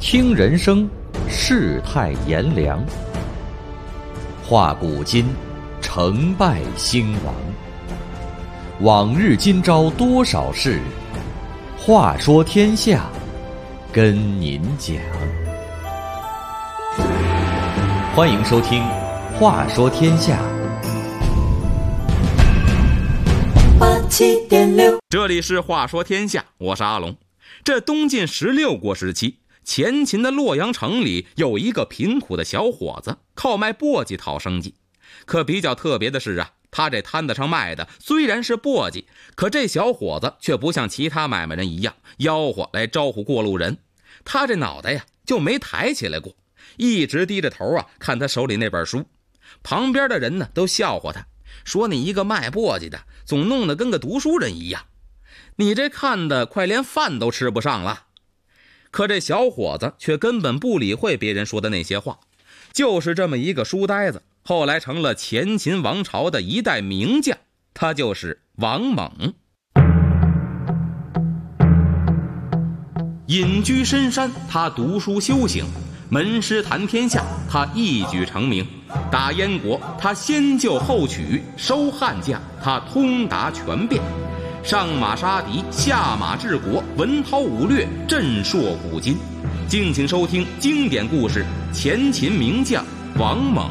听人生，世态炎凉；话古今，成败兴亡。往日今朝多少事，话说天下，跟您讲。欢迎收听《话说天下》。 87.6，这里是话说天下，我是阿龙。这东晋16国时期，前秦的洛阳城里有一个贫苦的小伙子，靠卖簸箕讨生计。可比较特别的是啊，他这摊子上卖的虽然是簸箕，可这小伙子却不像其他买卖人一样吆喝来招呼过路人，他这脑袋呀就没抬起来过，一直低着头啊看他手里那本书。旁边的人呢都笑话他，说你一个卖簸箕的总弄得跟个读书人一样，你这看的快连饭都吃不上了。可这小伙子却根本不理会别人说的那些话，就是这么一个书呆子，后来成了前秦王朝的一代名将，他就是王猛。隐居深山，他读书修行；门师谈天下，他一举成名；打燕国，他先救后取；收汉将，他通达权变；上马杀敌，下马治国，文韬武略，震烁古今。敬请收听经典故事《前秦名将王猛》。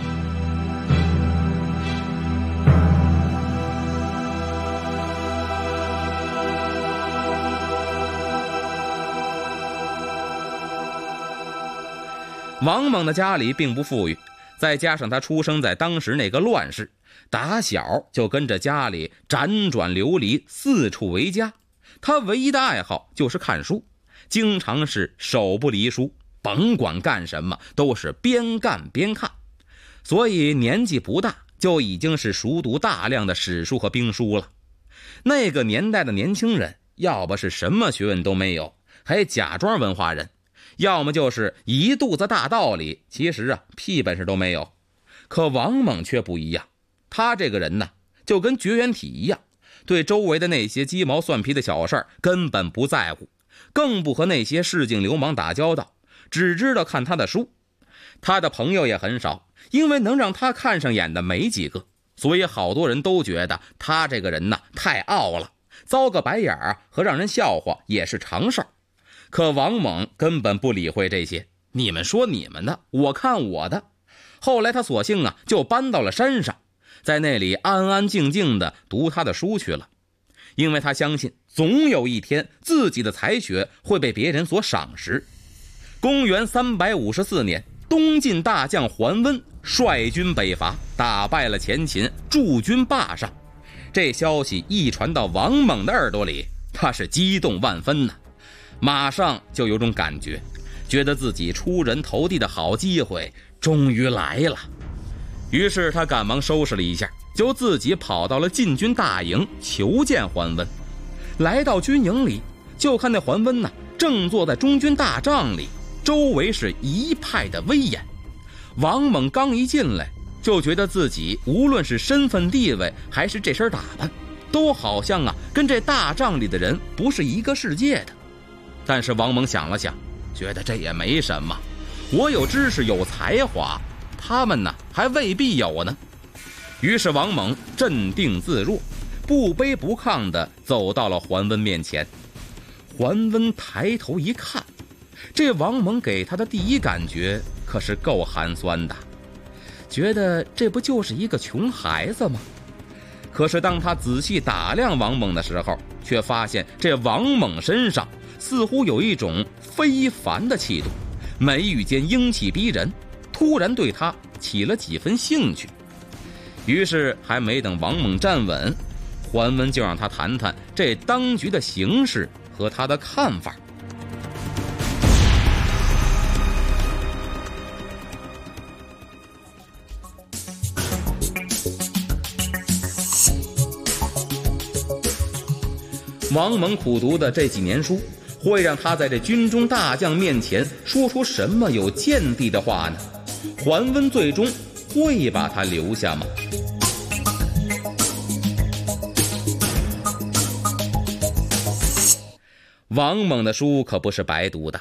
王猛的家里并不富裕，再加上他出生在当时那个乱世，打小就跟着家里辗转流离，四处为家。他唯一的爱好就是看书，经常是手不离书，甭管干什么都是边干边看。所以年纪不大就已经是熟读大量的史书和兵书了。那个年代的年轻人要不是什么学问都没有，还假装文化人，要么就是一肚子大道理，其实啊屁本事都没有。可王猛却不一样，他这个人呢就跟绝缘体一样，对周围的那些鸡毛蒜皮的小事根本不在乎，更不和那些市井流氓打交道，只知道看他的书。他的朋友也很少，因为能让他看上眼的没几个，所以好多人都觉得他这个人呢太傲了，遭个白眼和让人笑话也是常事儿。可王猛根本不理会这些，你们说你们的，我看我的。后来他索性啊就搬到了山上，在那里安安静静的读他的书去了。因为他相信总有一天自己的才学会被别人所赏识。公元354年，东晋大将桓温率军北伐，打败了前秦，驻军霸上。这消息一传到王猛的耳朵里，他是激动万分呢，马上就有种感觉，觉得自己出人头地的好机会终于来了。于是他赶忙收拾了一下，就自己跑到了禁军大营求见桓温。来到军营里，就看那桓温呢正坐在中军大帐里，周围是一派的威严。王猛刚一进来，就觉得自己无论是身份地位还是这身打扮，都好像啊跟这大帐里的人不是一个世界的。但是王猛想了想，觉得这也没什么，我有知识有才华，他们呢还未必有呢。于是王猛镇定自若，不卑不亢地走到了桓温面前。桓温抬头一看，这王猛给他的第一感觉可是够寒酸的，觉得这不就是一个穷孩子吗？可是当他仔细打量王猛的时候，却发现这王猛身上似乎有一种非凡的气度，眉宇间英气逼人，突然对他起了几分兴趣。于是还没等王猛站稳，桓温就让他谈谈这当局的形势和他的看法。王猛苦读的这几年书，会让他在这军中大将面前说出什么有见地的话呢？桓温最终会把他留下吗？王猛的书可不是白读的，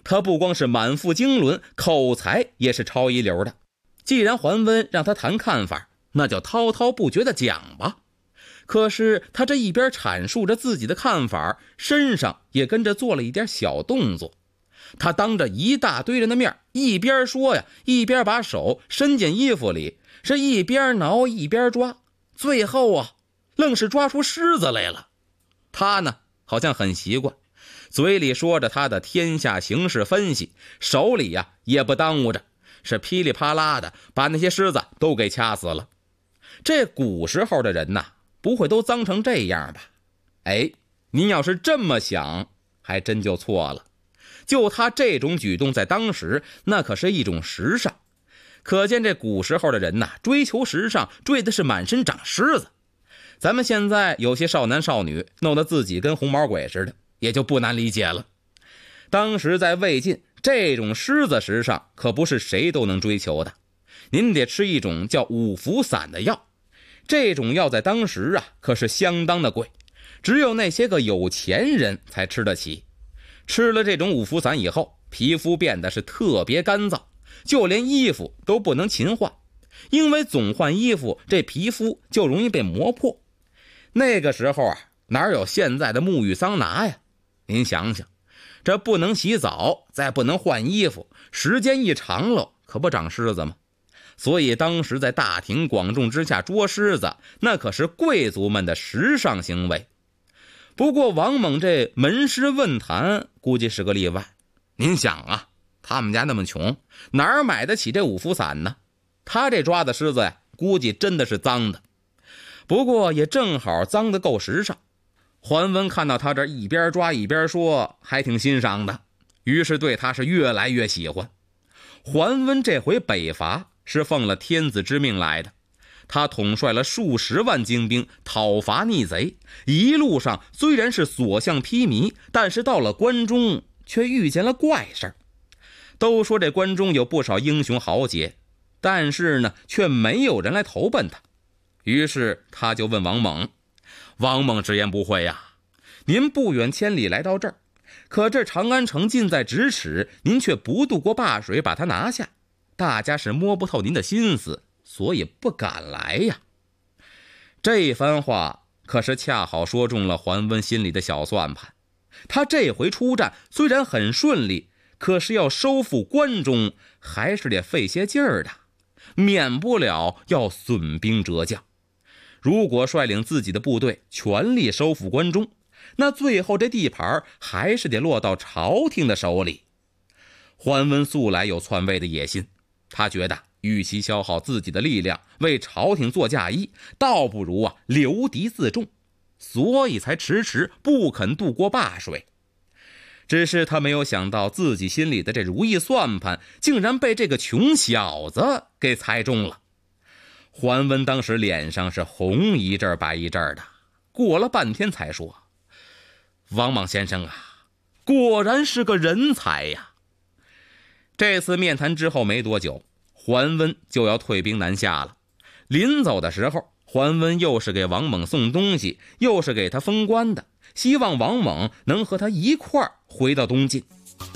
他不光是满腹经纶，口才也是超一流的。既然桓温让他谈看法，那就滔滔不绝地讲吧。可是他这一边阐述着自己的看法，身上也跟着做了一点小动作。他当着一大堆人的面，一边说呀，一边把手伸进衣服里，是一边挠一边抓，最后啊，愣是抓出虱子来了。他呢，好像很习惯，嘴里说着他的天下形势分析，手里呀也不耽误着，是噼里啪啦的把那些虱子都给掐死了。这古时候的人呐，不会都脏成这样吧？哎，您要是这么想，还真就错了。就他这种举动在当时，那可是一种时尚。可见这古时候的人呐，追求时尚，追的是满身长虱子。咱们现在有些少男少女弄得自己跟红毛鬼似的，也就不难理解了。当时在魏晋，这种虱子时尚可不是谁都能追求的，您得吃一种叫五福散的药。这种药在当时啊，可是相当的贵，只有那些个有钱人才吃得起。吃了这种五福散以后，皮肤变得是特别干燥，就连衣服都不能勤换，因为总换衣服，这皮肤就容易被磨破。那个时候啊，哪有现在的沐浴桑拿呀？您想想，这不能洗澡，再不能换衣服，时间一长了，可不长虱子吗？所以当时在大庭广众之下捉虱子，那可是贵族们的时尚行为。不过王猛这门师问坛估计是个例外。您想啊，他们家那么穷，哪儿买得起这五福散呢？他这抓的虱子呀，估计真的是脏的。不过也正好脏得够时尚。桓温看到他这一边抓一边说，还挺欣赏的，于是对他是越来越喜欢。桓温这回北伐是奉了天子之命来的，他统帅了数十万精兵讨伐逆贼，一路上虽然是所向披靡，但是到了关中却遇见了怪事。都说这关中有不少英雄豪杰，但是呢，却没有人来投奔他。于是他就问王猛，王猛直言不讳呀，您不远千里来到这儿，可这长安城近在咫尺，您却不渡过灞水把它拿下，大家是摸不透您的心思，所以不敢来呀。这番话可是恰好说中了桓温心里的小算盘。他这回出战虽然很顺利，可是要收复关中还是得费些劲儿的，免不了要损兵折将。如果率领自己的部队全力收复关中，那最后这地盘还是得落到朝廷的手里。桓温素来有篡位的野心，他觉得与其消耗自己的力量为朝廷做嫁衣，倒不如留敌自重，所以才迟迟不肯渡过灞水。只是他没有想到自己心里的这如意算盘竟然被这个穷小子给猜中了。桓温当时脸上是红一阵白一阵的，过了半天才说，王莽先生啊，果然是个人才呀。这次面谈之后没多久，桓温就要退兵南下了。临走的时候，桓温又是给王猛送东西，又是给他封官的，希望王猛能和他一块儿回到东晋。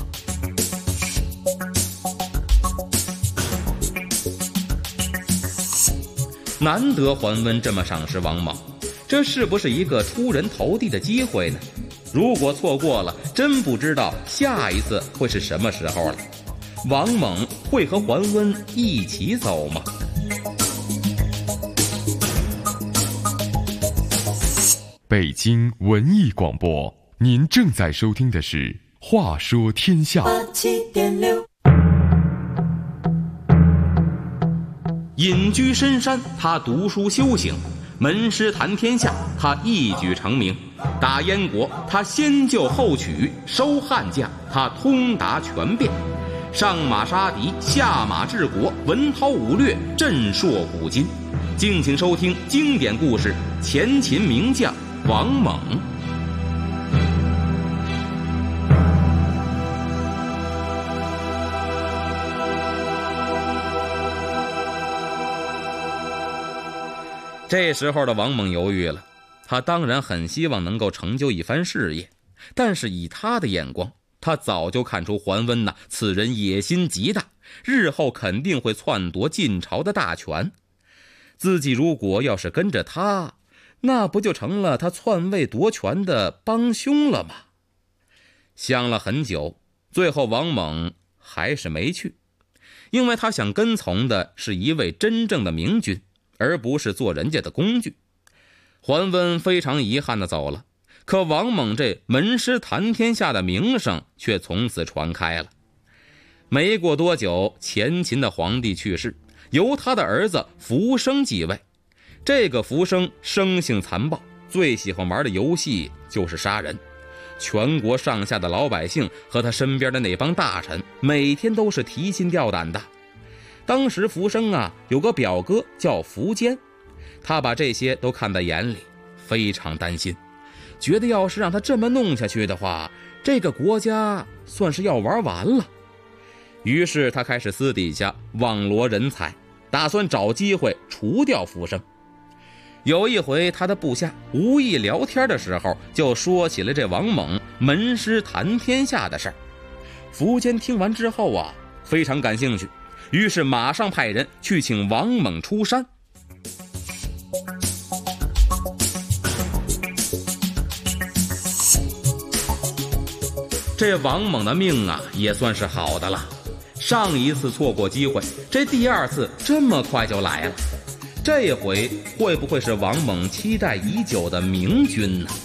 难得桓温这么赏识王猛，这是不是一个出人头地的机会呢？如果错过了，真不知道下一次会是什么时候了。王猛会和桓温一起走吗？ 北京文艺广播，您正在收听的是《话说天下》。 隐居深山，他读书修行；门师谈天下，他一举成名；打燕国，他先救后取；收汉将，他通达权变；上马杀敌，下马治国，文韬武略，震烁古今。敬请收听经典故事《前秦名将王猛》。这时候的王猛犹豫了，他当然很希望能够成就一番事业，但是以他的眼光， 他早就看出桓温此人野心极大，日后肯定会篡夺晋朝的大权。自己如果要是跟着他，那不就成了他篡位夺权的帮凶了吗？想了很久，最后王猛还是没去，因为他想跟从的是一位真正的明君，而不是做人家的工具。桓温非常遗憾地走了，可王猛这门师谈天下的名声却从此传开了。没过多久，前秦的皇帝去世，由他的儿子扶生继位。这个扶生生性残暴，最喜欢玩的游戏就是杀人。全国上下的老百姓和他身边的那帮大臣每天都是提心吊胆的。当时扶生有个表哥叫苻坚，他把这些都看在眼里，非常担心，觉得要是让他这么弄下去的话，这个国家算是要玩完了。于是他开始私底下网罗人才，打算找机会除掉苻生。有一回他的部下无意聊天的时候，就说起了这王猛门师谈天下的事儿。苻坚听完之后非常感兴趣，于是马上派人去请王猛出山。这王猛的命也算是好的了，上一次错过机会，这第二次这么快就来了。这回会不会是王猛期待已久的明君呢？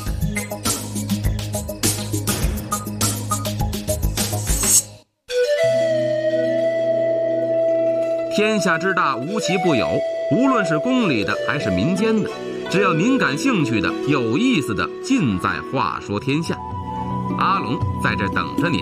天下之大，无奇不有，无论是宫里的还是民间的，只要您感兴趣的、有意思的，尽在话说天下。阿龙在这等着您。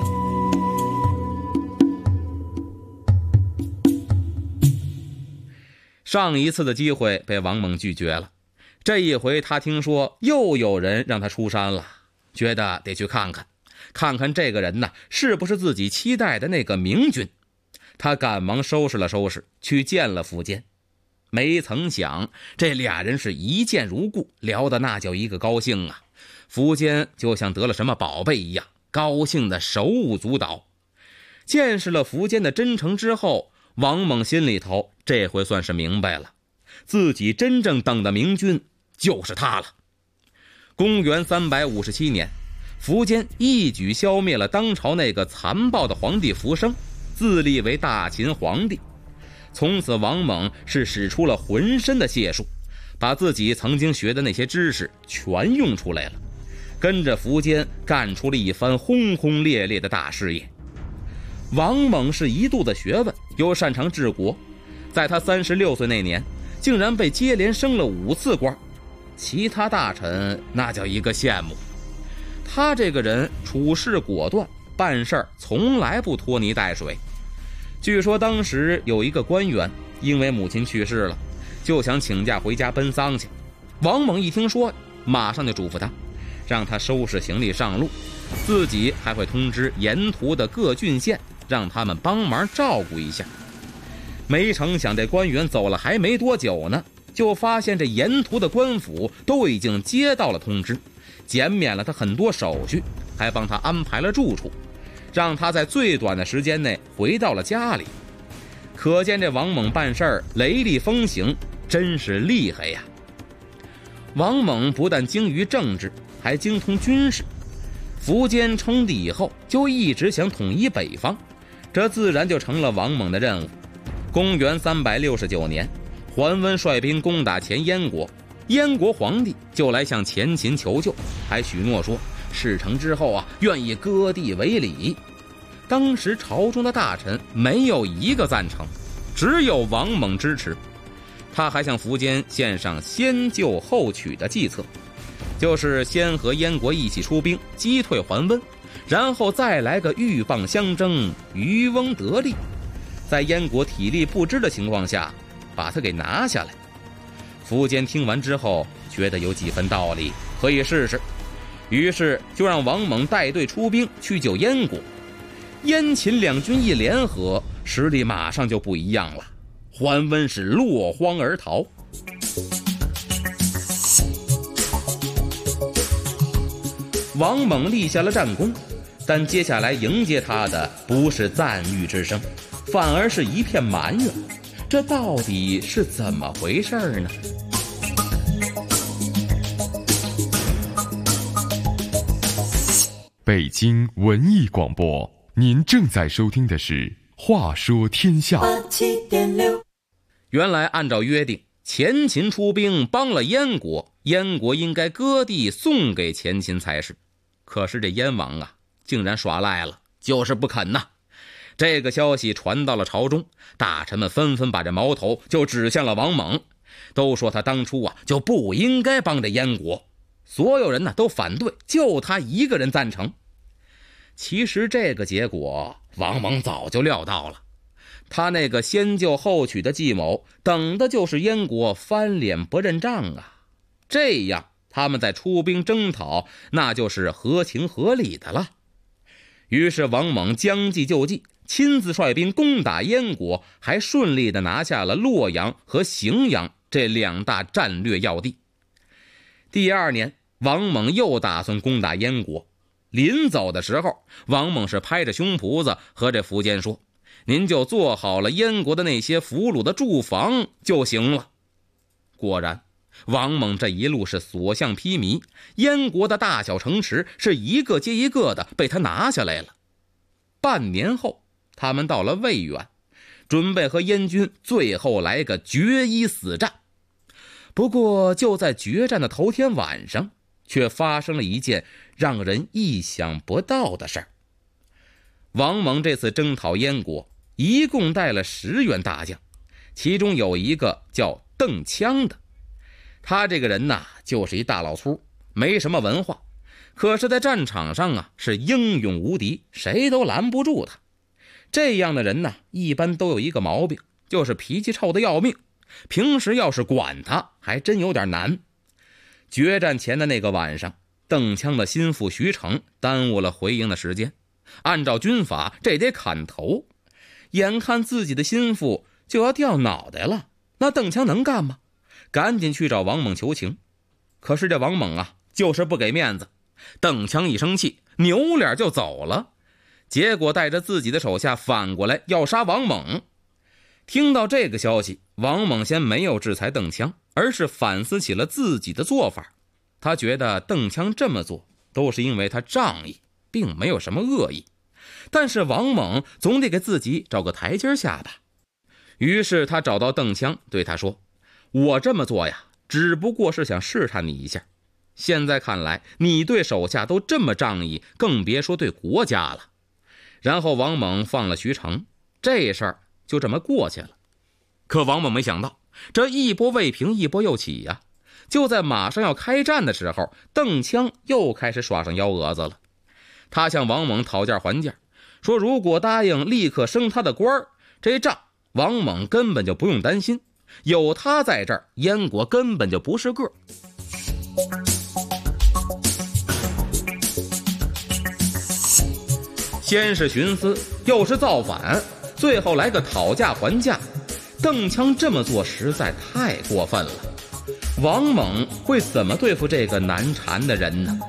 上一次的机会被王猛拒绝了，这一回他听说又有人让他出山了，觉得得去看看这个人是不是自己期待的那个明君。他赶忙收拾了收拾，去见了苻坚。没曾想这俩人是一见如故，聊得那叫一个高兴啊。苻坚就像得了什么宝贝一样，高兴的手舞足蹈。见识了苻坚的真诚之后，王猛心里头这回算是明白了，自己真正等的明君就是他了。公元357年，苻坚一举消灭了当朝那个残暴的皇帝苻生，自立为大秦皇帝。从此王猛是使出了浑身的解数，把自己曾经学的那些知识全用出来了，跟着苻坚干出了一番轰轰烈烈的大事业。王猛是一肚子学问，又擅长治国，在他36岁那年，竟然被接连升了5次官，其他大臣那叫一个羡慕。他这个人处事果断，办事从来不拖泥带水。据说当时有一个官员因为母亲去世了，就想请假回家奔丧去。王猛一听说，马上就嘱咐他，让他收拾行李上路，自己还会通知沿途的各郡县，让他们帮忙照顾一下。没成想这官员走了还没多久呢，就发现这沿途的官府都已经接到了通知，减免了他很多手续，还帮他安排了住处，让他在最短的时间内回到了家里。可见这王猛办事儿雷厉风行，真是厉害呀。王猛不但精于政治，还精通军事。苻坚称帝以后，就一直想统一北方，这自然就成了王猛的任务。公元369年，桓温率兵攻打前燕国，燕国皇帝就来向前秦求救，还许诺说事成之后愿意割地为礼。当时朝中的大臣没有一个赞成，只有王猛支持。他还向苻坚献上先救后取的计策，就是先和燕国一起出兵击退桓温，然后再来个鹬蚌相争，渔翁得利，在燕国体力不支的情况下把他给拿下来。苻坚听完之后觉得有几分道理，可以试试，于是就让王猛带队出兵去救燕国。燕秦两军一联合，实力马上就不一样了，桓温是落荒而逃。王猛立下了战功， 但接下来迎接他的不是赞誉之声，反而是一片埋怨。这到底是怎么回事呢？ 北京文艺广播，您正在收听的是《话说天下》。 原来按照约定，前秦出兵帮了燕国，燕国应该割地送给前秦才是。可是这燕王啊，竟然耍赖了，就是不肯呐。这个消息传到了朝中，大臣们纷纷把这矛头就指向了王猛，都说他当初啊就不应该帮着燕国。所有人呢都反对，就他一个人赞成。其实这个结果王猛早就料到了，他那个先救后取的计谋，等的就是燕国翻脸不认账啊。这样他们再出兵征讨，那就是合情合理的了。于是王猛将计就计，亲自率兵攻打燕国，还顺利地拿下了洛阳和荥阳这2大战略要地。第2年，王猛又打算攻打燕国。临走的时候，王猛是拍着胸脯子和这苻坚说，您就做好了燕国的那些俘虏的住房就行了。果然，王猛这一路是所向披靡，燕国的大小城池是一个接一个的被他拿下来了。半年后，他们到了渭源，准备和燕军最后来个决一死战。不过就在决战的头天晚上，却发生了一件让人意想不到的事儿。王猛这次征讨燕国，一共带了10员大将，其中有一个叫邓羌的。他这个人呐，就是一大老粗，没什么文化，可是在战场上啊是英勇无敌，谁都拦不住他。这样的人呢，一般都有一个毛病，就是脾气臭得要命，平时要是管他还真有点难。决战前的那个晚上，邓羌的心腹徐成耽误了回营的时间，按照军法这得砍头，眼看自己的心腹就要掉脑袋了，那邓羌能干吗？赶紧去找王猛求情。可是这王猛啊，就是不给面子，邓羌一生气，扭脸就走了，结果带着自己的手下反过来要杀王猛。听到这个消息，王猛先没有制裁邓羌，而是反思起了自己的做法。他觉得邓羌这么做都是因为他仗义，并没有什么恶意，但是王猛总得给自己找个台阶下吧。于是他找到邓羌，对他说，我这么做呀，只不过是想试探你一下，现在看来你对手下都这么仗义，更别说对国家了。然后王猛放了徐成，这事儿就这么过去了。可王猛没想到，这一波未平一波又起呀。就在马上要开战的时候，邓羌又开始耍上幺蛾子了。他向王猛讨价还价，说如果答应立刻升他的官，这仗王猛根本就不用担心，有他在这儿，燕国根本就不是个。先是徇私，又是造反，最后来个讨价还价。邓羌这么做实在太过分了。王猛会怎么对付这个难缠的人呢？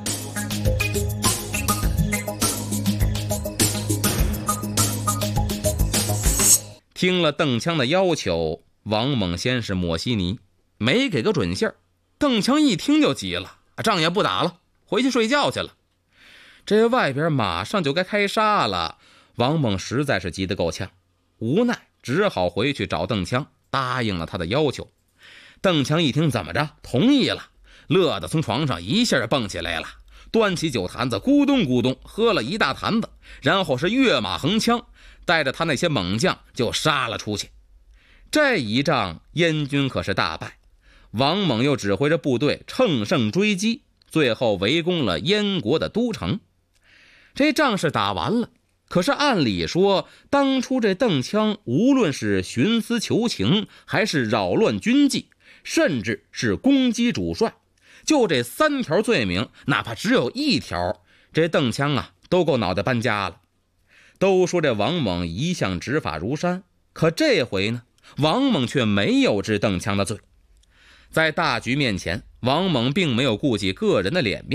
听了邓羌的要求，王猛先是抹稀泥，没给个准信儿。邓羌一听就急了，仗也不打了，回去睡觉去了。这外边马上就该开杀了，王猛实在是急得够呛，无奈只好回去找邓羌，答应了他的要求。邓羌一听怎么着，同意了，乐得从床上一下蹦起来了，端起酒坛子咕咚咕咚喝了一大坛子，然后是跃马横枪，带着他那些猛将就杀了出去。这一仗燕军可是大败，王猛又指挥着部队乘胜追击，最后围攻了燕国的都城。这仗是打完了，可是按理说当初这邓羌无论是徇私求情，还是扰乱军纪，甚至是攻击主帅，就这3条罪名，哪怕只有1条，这邓羌啊都够脑袋搬家了。都说这王猛一向执法如山，可这回呢，王猛却没有治邓羌的罪。在大局面前，王猛并没有顾及个人的脸面，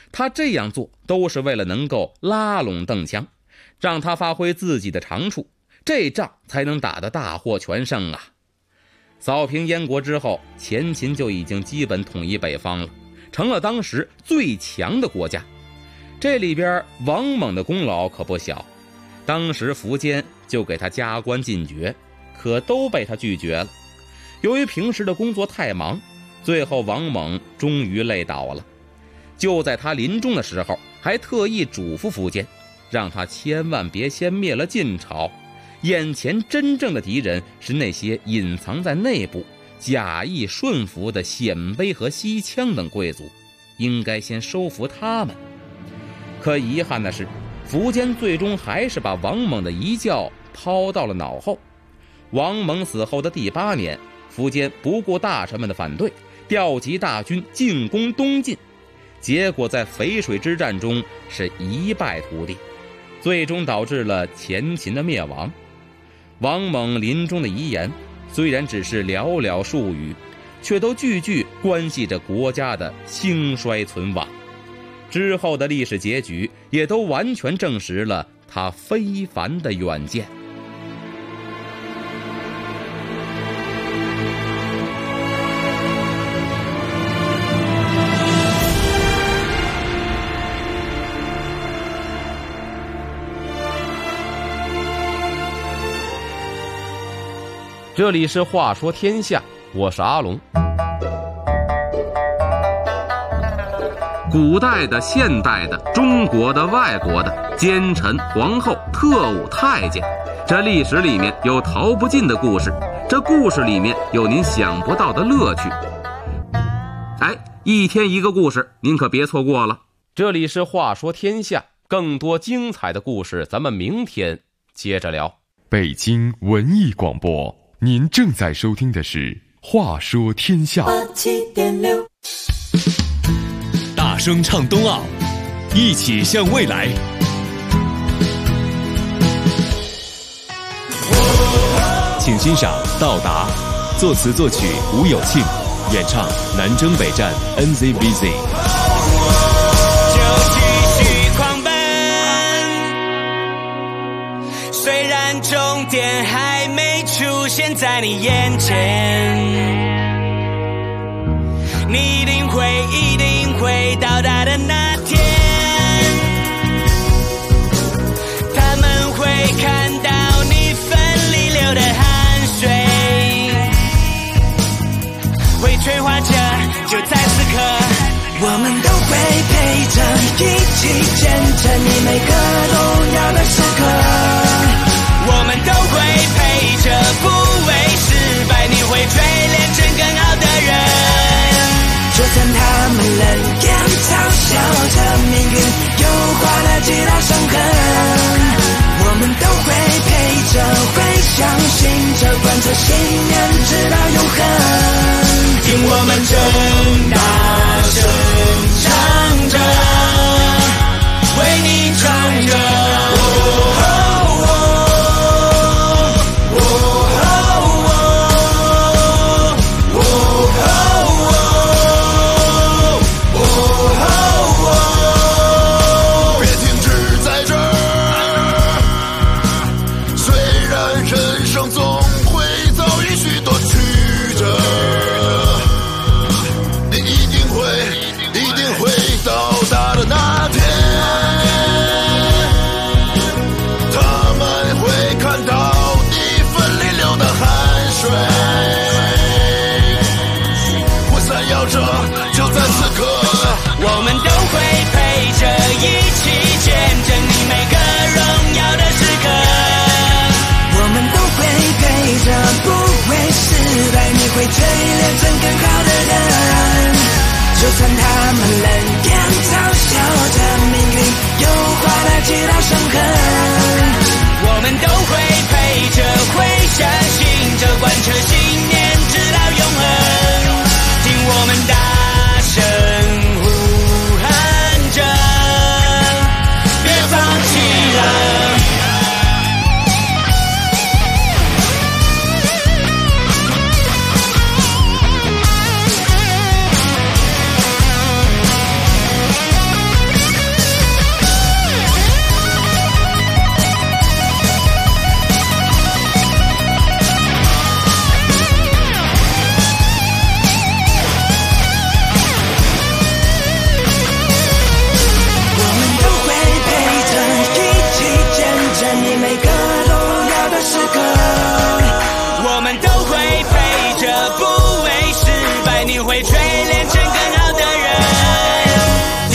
他这样做都是为了能够拉拢邓强，让他发挥自己的长处，这仗才能打得大获全胜啊。扫平燕国之后，前秦就已经基本统一北方了，成了当时最强的国家。这里边王猛的功劳可不小，当时苻坚就给他加官进爵，可都被他拒绝了。由于平时的工作太忙，最后王猛终于累倒了。就在他临终的时候，还特意嘱咐苻坚，让他千万别先灭了晋朝，眼前真正的敌人是那些隐藏在内部假意顺服的鲜卑和西羌等贵族，应该先收服他们。可遗憾的是，苻坚最终还是把王猛的遗教抛到了脑后。王猛死后的第8年，苻坚不顾大臣们的反对，调集大军进攻东晋，结果在淝水之战中是一败涂地，最终导致了前秦的灭亡。王猛临终的遗言虽然只是寥寥数语，却都句句关系着国家的兴衰存亡。之后的历史结局也都完全证实了他非凡的远见。这里是话说天下，我是阿龙。古代的、现代的、中国的、外国的，奸臣、皇后、特务、太监，这历史里面有逃不尽的故事，这故事里面有您想不到的乐趣。一天一个故事，您可别错过了。这里是话说天下，更多精彩的故事咱们明天接着聊。 北京文艺广播，您正在收听的是话说天下。 87.6大声唱冬奥，一起向未来。请欣赏《到达》，作词作曲吴有庆，演唱南征北战 NZBZ。 就继续狂奔，虽然终点还没出现在你眼前，你一定会到达的那天，他们会看到你奋力流的汗水，会催化着就在此刻，我们都会陪着，一起见证你每个重要的时刻，我们都会陪着，不为失败你会锤炼成更好的人，就算他们冷眼嘲笑着命运又划了几道伤痕，我们都会陪着，会相信着，贯彻信念直到永恒，听我们正大声唱着，为你唱着，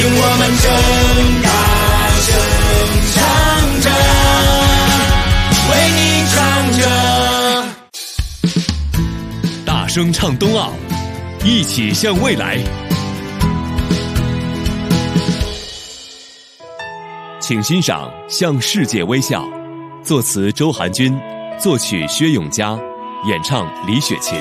我们正大声唱着，为你唱着。 大声唱冬奥，一起向未来。请欣赏《向世界微笑》，作词周寒君，作曲薛永嘉，演唱李雪琴。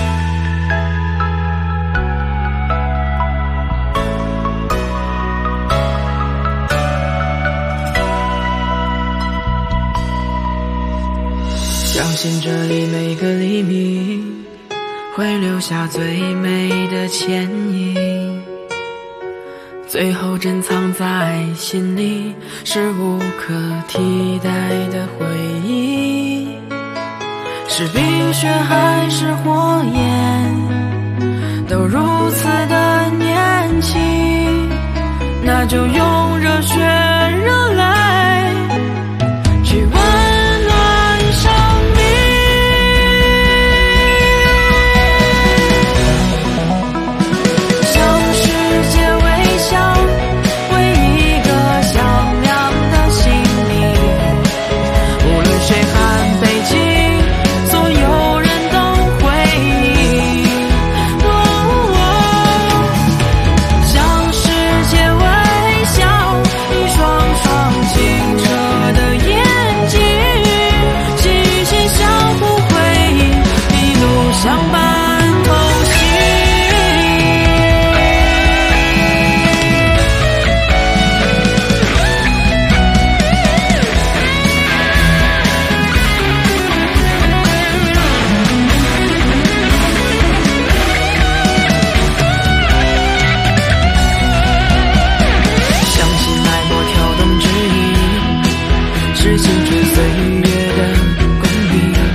相信这里每个黎明会留下最美的倩影，最后珍藏在心里，是无可替代的回忆。是冰雪还是火焰，都如此的年轻，那就用热血热泪去温暖生命。向世界微笑，为一个响亮的心灵，无论谁喊北京，所有人都会应。向世界微笑，一双双清澈的眼睛，细心相互回应，一路相伴同行。相信脉搏跳动指引，是青春岁月的公平。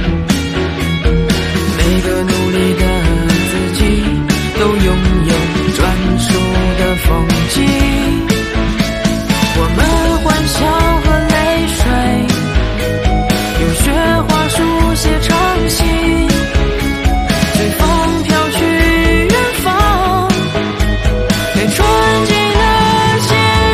每个努力的自己，都拥有专属的风景。我们欢笑和泪水，用雪花书写长信，随风飘去远方，给纯净的心灵。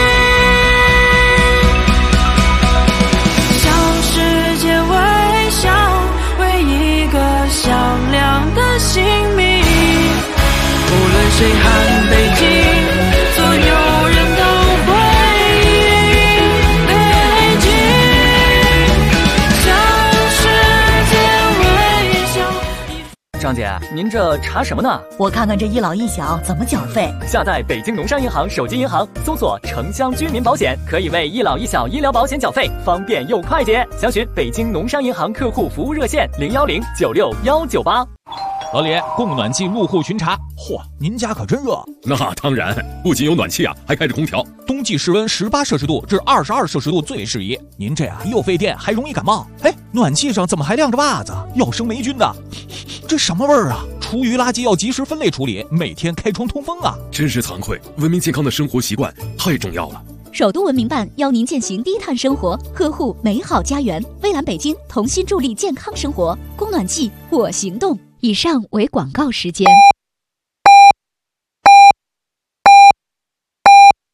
向世界微笑，为一个响亮的姓名，无论谁喊北京，所有人都会应。北京，向世界微笑。 张姐，您这查什么呢？ 我看看这一老一小怎么缴费。 下载北京农商银行手机银行，搜索城乡居民保险，可以为一老一小医疗保险缴费，方便又快捷。详询北京农商银行客户服务热线010969198。 老李，供暖气入户巡查。 嚯，您家可真热。 那当然，不仅有暖气啊，还开着空调。 冬季室温18摄氏度至22摄氏度最适宜。 您这又费电还容易感冒。哎，暖气上怎么还晾着袜子？要生霉菌的。这什么味儿啊？厨余垃圾要及时分类处理，每天开窗通风啊。 真是惭愧，文明健康的生活习惯太重要了。 首都文明办邀您践行低碳生活，呵护美好家园。蔚蓝北京同心助力健康生活，供暖季我行动。以上为广告时间。